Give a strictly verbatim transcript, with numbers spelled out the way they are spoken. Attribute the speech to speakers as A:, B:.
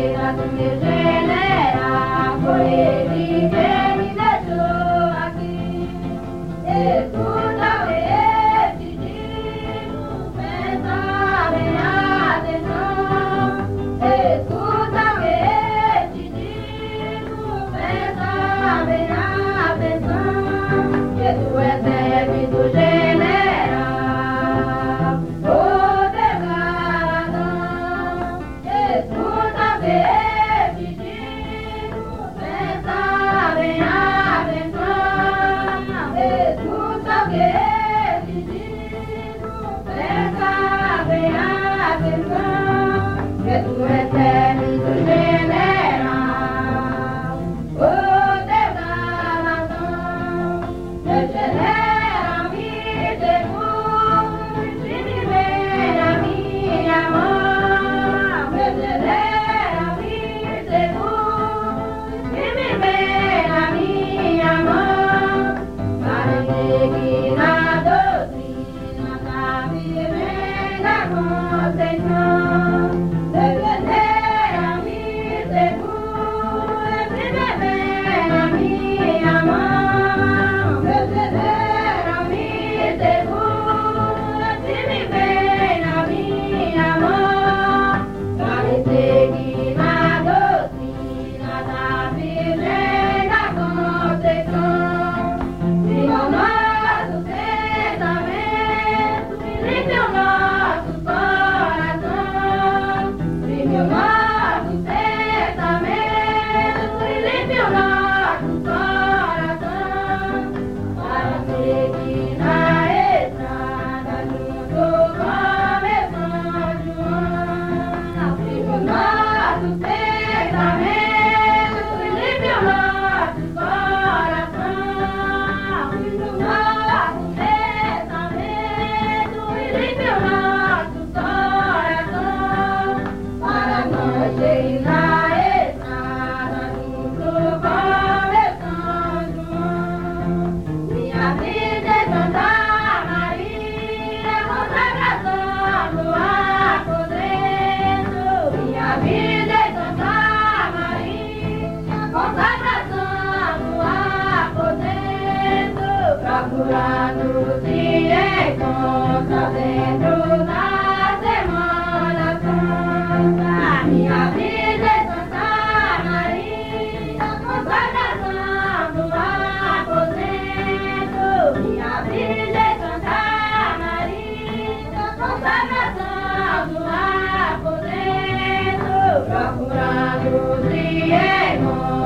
A: vida do meu general, foi ele quem me deixou aqui. Escuta este digo, presta bem atenção. Escuta este digo, presta bem atenção. Que tu és servo do general, o teu galardão. Escuta este digo, presta bem atenção. Escuta este digo, presta bem atenção. Que tu és servo do general, o teu galardão. Meu general me segura, se me vem na minha mão. Meu general me segura, se me vem na minha mão. Para seguir na doutrina da vivenda Conceição. Meu general me segura, se me vem na minha mão. Meu general me segura, se me vem na minha mão. Para seguir na doutrina da vivenda Conceição. Siga o nosso pensamento, limpe o nosso coração. Limpe o nosso pensamento, limpe o nosso coração. Para seguir na estrada junto com meu São João. Limpe o nosso pensamento, limpe o nosso coração. Limpe o nosso pensamento, limpe o nosso coração. Para nós seguir na estrada junto com meu São João. Minha vida é Santa Maria, consagração do aposento. Minha vida é Santa Maria, consagração do aposento. Procurando se encontra dentro da Semana Santa. Minha vida é Santa Maria, consagração do aposento. Minha vida é Santa Maria, consagração do aposento. Procurando se encontrar